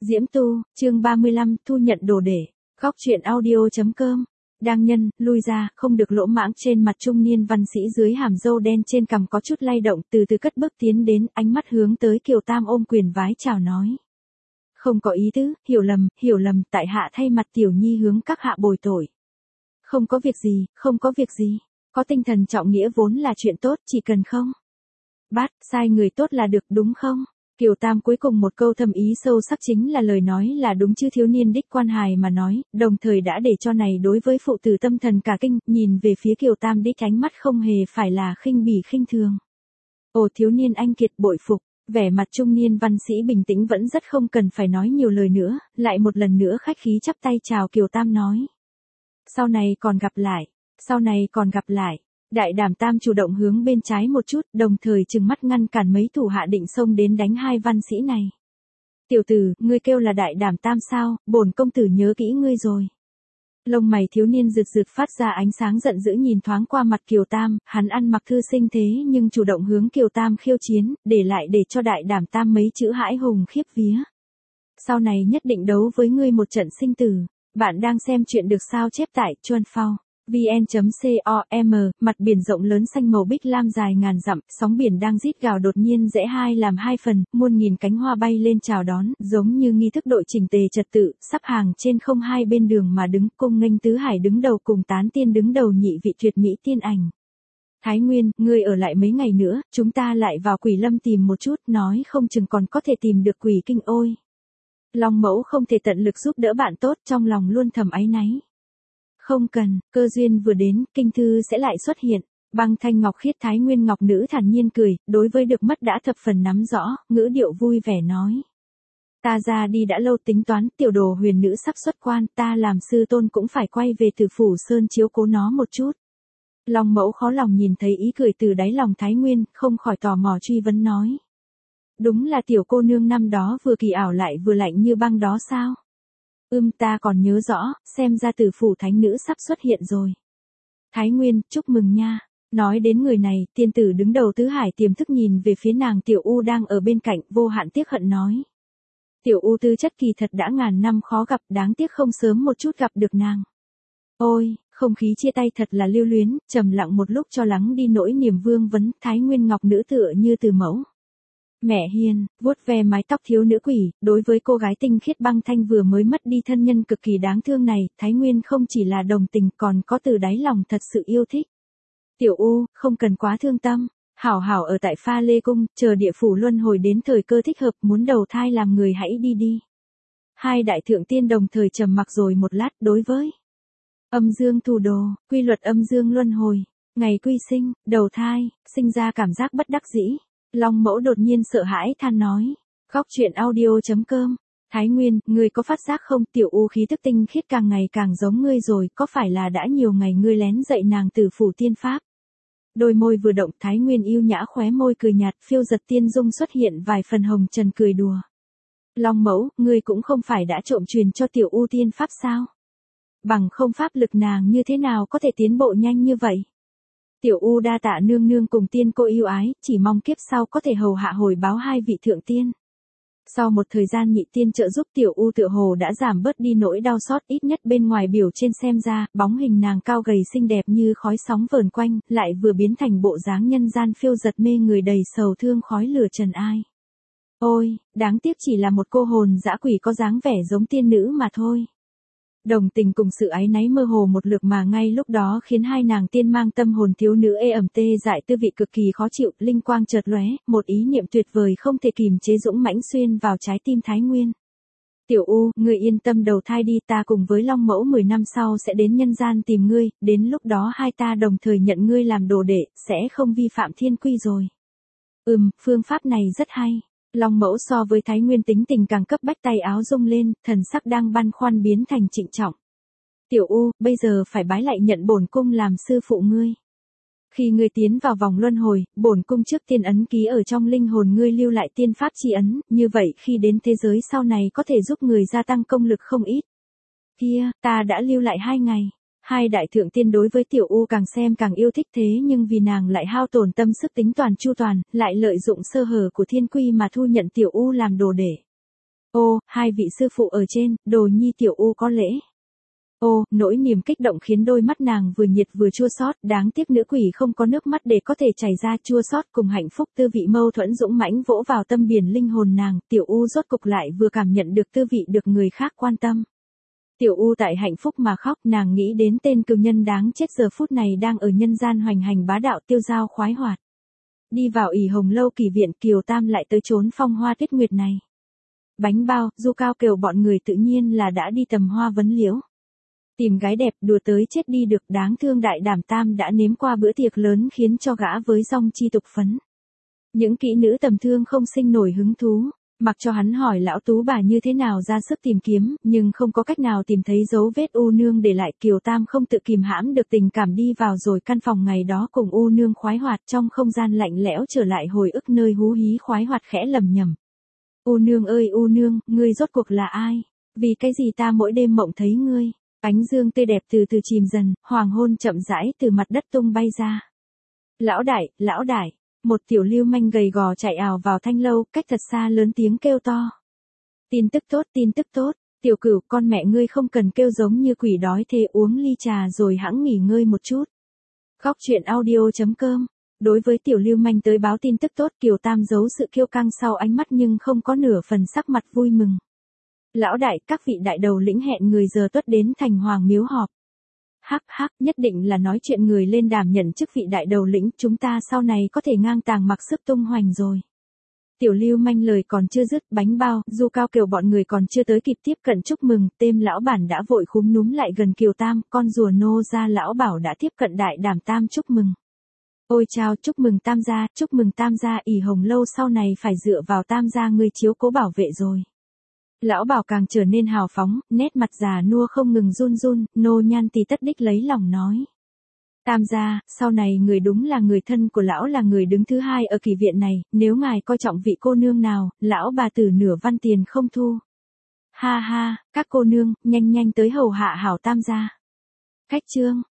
Diễm Tu, chương 35, thu nhận đồ để. Góc truyện audio.com. Đang nhân, lui ra, không được lỗ mãng. Trên mặt trung niên văn sĩ dưới hàm râu đen trên cằm có chút lay động, từ từ cất bước tiến đến, ánh mắt hướng tới Kiều Tam ôm quyền vái chào nói. Không có ý tứ, hiểu lầm, tại hạ thay mặt tiểu nhi hướng các hạ bồi tội. Không có việc gì, có tinh thần trọng nghĩa vốn là chuyện tốt, chỉ cần không sai người tốt là được đúng không? Kiều Tam cuối cùng một câu thâm ý sâu sắc chính là lời nói là đúng chứ thiếu niên đích quan hài mà nói, đồng thời đã để cho này đối với phụ tử tâm thần cả kinh, nhìn về phía Kiều Tam đích ánh mắt không hề phải là khinh bỉ khinh thường. Ồ thiếu niên anh kiệt bội phục, vẻ mặt trung niên văn sĩ bình tĩnh vẫn rất không cần phải nói nhiều lời nữa, lại một lần nữa khách khí chắp tay chào Kiều Tam nói. Sau này còn gặp lại. Đại đảm Tam chủ động hướng bên trái một chút, đồng thời trừng mắt ngăn cản mấy thủ hạ định xông đến đánh hai văn sĩ này. Tiểu tử, ngươi kêu là đại đảm Tam sao, bổn công tử nhớ kỹ ngươi rồi. Lông mày thiếu niên rực rực phát ra ánh sáng giận dữ nhìn thoáng qua mặt Kiều Tam, hắn ăn mặc thư sinh thế nhưng chủ động hướng Kiều Tam khiêu chiến, để cho đại đảm Tam mấy chữ hãi hùng khiếp vía. Sau này nhất định đấu với ngươi một trận sinh tử. Bạn đang xem chuyện được sao chép tại Chuan Phao. vn.com, mặt biển rộng lớn xanh màu bích lam dài ngàn dặm, sóng biển đang rít gào đột nhiên rẽ hai làm hai phần, muôn nghìn cánh hoa bay lên chào đón, giống như nghi thức đội chỉnh tề trật tự, sắp hàng trên không hai bên đường mà đứng, cung nghênh tứ hải đứng đầu cùng tán tiên đứng đầu nhị vị tuyệt mỹ tiên ảnh. Thái Nguyên, ngươi ở lại mấy ngày nữa, chúng ta lại vào Quỷ Lâm tìm một chút, nói không chừng còn có thể tìm được Quỷ Kinh ôi. Long Mẫu không thể tận lực giúp đỡ bạn tốt, trong lòng luôn thầm áy náy. Không cần, cơ duyên vừa đến, kinh thư sẽ lại xuất hiện. Băng thanh ngọc khiết Thái Nguyên ngọc nữ thản nhiên cười, đối với được mất đã thập phần nắm rõ, ngữ điệu vui vẻ nói. Ta ra đi đã lâu tính toán, tiểu đồ huyền nữ sắp xuất quan, ta làm sư tôn cũng phải quay về Tử Phủ Sơn chiếu cố nó một chút. Long Mẫu khó lòng nhìn thấy ý cười từ đáy lòng Thái Nguyên, không khỏi tò mò truy vấn nói. Đúng là tiểu cô nương năm đó vừa kỳ ảo lại vừa lạnh như băng đó sao? Ta còn nhớ rõ, xem ra Tử Phủ thánh nữ sắp xuất hiện rồi. Thái Nguyên, chúc mừng nha. Nói đến người này, tiên tử đứng đầu tứ hải tiềm thức nhìn về phía nàng Tiểu U đang ở bên cạnh, vô hạn tiếc hận nói. Tiểu U tư chất kỳ thật đã ngàn năm khó gặp, đáng tiếc không sớm một chút gặp được nàng. Ôi, không khí chia tay thật là lưu luyến, trầm lặng một lúc cho lắng đi nỗi niềm vương vấn, Thái Nguyên ngọc nữ tựa như từ mẫu. Mẹ hiền, vuốt ve mái tóc thiếu nữ quỷ, đối với cô gái tinh khiết băng thanh vừa mới mất đi thân nhân cực kỳ đáng thương này, Thái Nguyên không chỉ là đồng tình còn có từ đáy lòng thật sự yêu thích. Tiểu U, không cần quá thương tâm, hảo ở tại Pha Lê Cung, chờ địa phủ luân hồi đến thời cơ thích hợp muốn đầu thai làm người hãy đi. Hai đại thượng tiên đồng thời trầm mặc rồi một lát đối với âm dương thủ đồ, quy luật âm dương luân hồi, ngày quy sinh, đầu thai, sinh ra cảm giác bất đắc dĩ. Long Mẫu đột nhiên sợ hãi than nói. Góc truyện audio.com. Thái Nguyên, ngươi có phát giác không, Tiểu U khí tức tinh khiết càng ngày càng giống ngươi rồi, có phải là đã nhiều ngày ngươi lén dạy nàng Tử Phủ tiên pháp? Đôi môi vừa động, Thái Nguyên yêu nhã khóe môi cười nhạt, phiêu giật tiên dung xuất hiện vài phần hồng trần cười đùa. Long Mẫu, ngươi cũng không phải đã trộm truyền cho Tiểu U tiên pháp sao? Bằng không pháp lực nàng như thế nào có thể tiến bộ nhanh như vậy? Tiểu U đa tạ nương nương cùng tiên cô yêu ái, chỉ mong kiếp sau có thể hầu hạ hồi báo hai vị thượng tiên. Sau một thời gian nhị tiên trợ giúp Tiểu U tựa hồ đã giảm bớt đi nỗi đau xót, ít nhất bên ngoài biểu trên xem ra, bóng hình nàng cao gầy xinh đẹp như khói sóng vờn quanh, lại vừa biến thành bộ dáng nhân gian phiêu giật mê người đầy sầu thương khói lửa trần ai. Ôi, đáng tiếc chỉ là một cô hồn dã quỷ có dáng vẻ giống tiên nữ mà thôi. Đồng tình cùng sự áy náy mơ hồ một lượt mà ngay lúc đó khiến hai nàng tiên mang tâm hồn thiếu nữ ê ẩm tê dại tư vị cực kỳ khó chịu, linh quang chợt lóe, một ý niệm tuyệt vời không thể kìm chế dũng mãnh xuyên vào trái tim Thái Nguyên. Tiểu U, ngươi yên tâm đầu thai đi, ta cùng với Long Mẫu 10 năm sau sẽ đến nhân gian tìm ngươi, đến lúc đó hai ta đồng thời nhận ngươi làm đồ đệ, sẽ không vi phạm thiên quy rồi. Phương pháp này rất hay. Long Mẫu so với Thái Nguyên tính tình càng cấp bách, tay áo rung lên, thần sắc đang băn khoăn biến thành trịnh trọng. Tiểu U, bây giờ phải bái lại nhận bổn cung làm sư phụ ngươi. Khi ngươi tiến vào vòng luân hồi, bổn cung trước tiên ấn ký ở trong linh hồn ngươi lưu lại tiên pháp chi ấn, như vậy khi đến thế giới sau này có thể giúp người gia tăng công lực không ít. Kia, ta đã lưu lại 2 ngày. Hai đại thượng tiên đối với Tiểu U càng xem càng yêu thích, thế nhưng vì nàng lại hao tổn tâm sức tính toàn chu toàn, lại lợi dụng sơ hở của thiên quy mà thu nhận Tiểu U làm đồ đệ. Ô, hai vị sư phụ ở trên, đồ nhi tiểu U có lễ. Ô, nỗi niềm kích động khiến đôi mắt nàng vừa nhiệt vừa chua xót, đáng tiếc nữ quỷ không có nước mắt để có thể chảy ra, chua xót cùng hạnh phúc tư vị mâu thuẫn dũng mãnh vỗ vào tâm biển linh hồn nàng, tiểu U rốt cục lại vừa cảm nhận được tư vị được người khác quan tâm. Tiểu U tại hạnh phúc mà khóc, nàng nghĩ đến tên cừu nhân đáng chết giờ phút này đang ở nhân gian hoành hành bá đạo tiêu dao khoái hoạt. Đi vào ỷ Hồng Lâu Kỳ viện, Kiều Tam lại tới trốn phong hoa tuyết nguyệt này. Bánh bao, Du Cao Kiều bọn người tự nhiên là đã đi tầm hoa vấn liễu. Tìm gái đẹp đùa tới chết đi được, đáng thương đại đảm Tam đã nếm qua bữa tiệc lớn khiến cho gã với dong chi tục phấn. Những kỹ nữ tầm thương không sinh nổi hứng thú, mặc cho hắn hỏi lão tú bà như thế nào ra sức tìm kiếm, nhưng không có cách nào tìm thấy dấu vết U nương để lại. Kiều Tam không tự kìm hãm được tình cảm đi vào rồi căn phòng ngày đó cùng U nương khoái hoạt, trong không gian lạnh lẽo trở lại hồi ức nơi hú hí khoái hoạt, khẽ lầm nhầm. U nương ơi U nương, ngươi rốt cuộc là ai? Vì cái gì ta mỗi đêm mộng thấy ngươi? Ánh dương tươi đẹp từ từ chìm dần, hoàng hôn chậm rãi từ mặt đất tung bay ra. Lão đại, một tiểu lưu manh gầy gò chạy ào vào thanh lâu, cách thật xa lớn tiếng kêu to. Tin tức tốt, tiểu cửu, con mẹ ngươi không cần kêu giống như quỷ đói thế, uống ly trà rồi hẵng nghỉ ngơi một chút. Góc truyện audio.com. Đối với tiểu lưu manh tới báo tin tức tốt, Kiều Tam giấu sự kiêu căng sau ánh mắt nhưng không có nửa phần sắc mặt vui mừng. Lão đại, các vị đại đầu lĩnh hẹn người giờ tuất đến thành hoàng miếu họp. Hắc, nhất định là nói chuyện người lên đàm nhận chức vị đại đầu lĩnh, chúng ta sau này có thể ngang tàng mặc sức tung hoành rồi. Tiểu lưu manh lời còn chưa dứt, Bánh Bao, Du Cao Kiều bọn người còn chưa tới kịp tiếp cận chúc mừng, tên lão bản đã vội khúm núm lại gần Kiều Tam, con rùa nô ra lão bảo đã tiếp cận đại đảm Tam chúc mừng. Ôi chao, chúc mừng Tam gia, ỷ Hồng Lâu sau này phải dựa vào Tam gia ngươi chiếu cố bảo vệ rồi. Lão bảo càng trở nên hào phóng, nét mặt già nua không ngừng run run, nô nhan tì tất đích lấy lòng nói. Tam gia, sau này người đúng là người thân của lão, là người đứng thứ hai ở kỳ viện này, nếu ngài coi trọng vị cô nương nào, lão bà tử nửa văn tiền không thu. Ha ha, các cô nương, nhanh tới hầu hạ hảo Tam gia. Khách trương,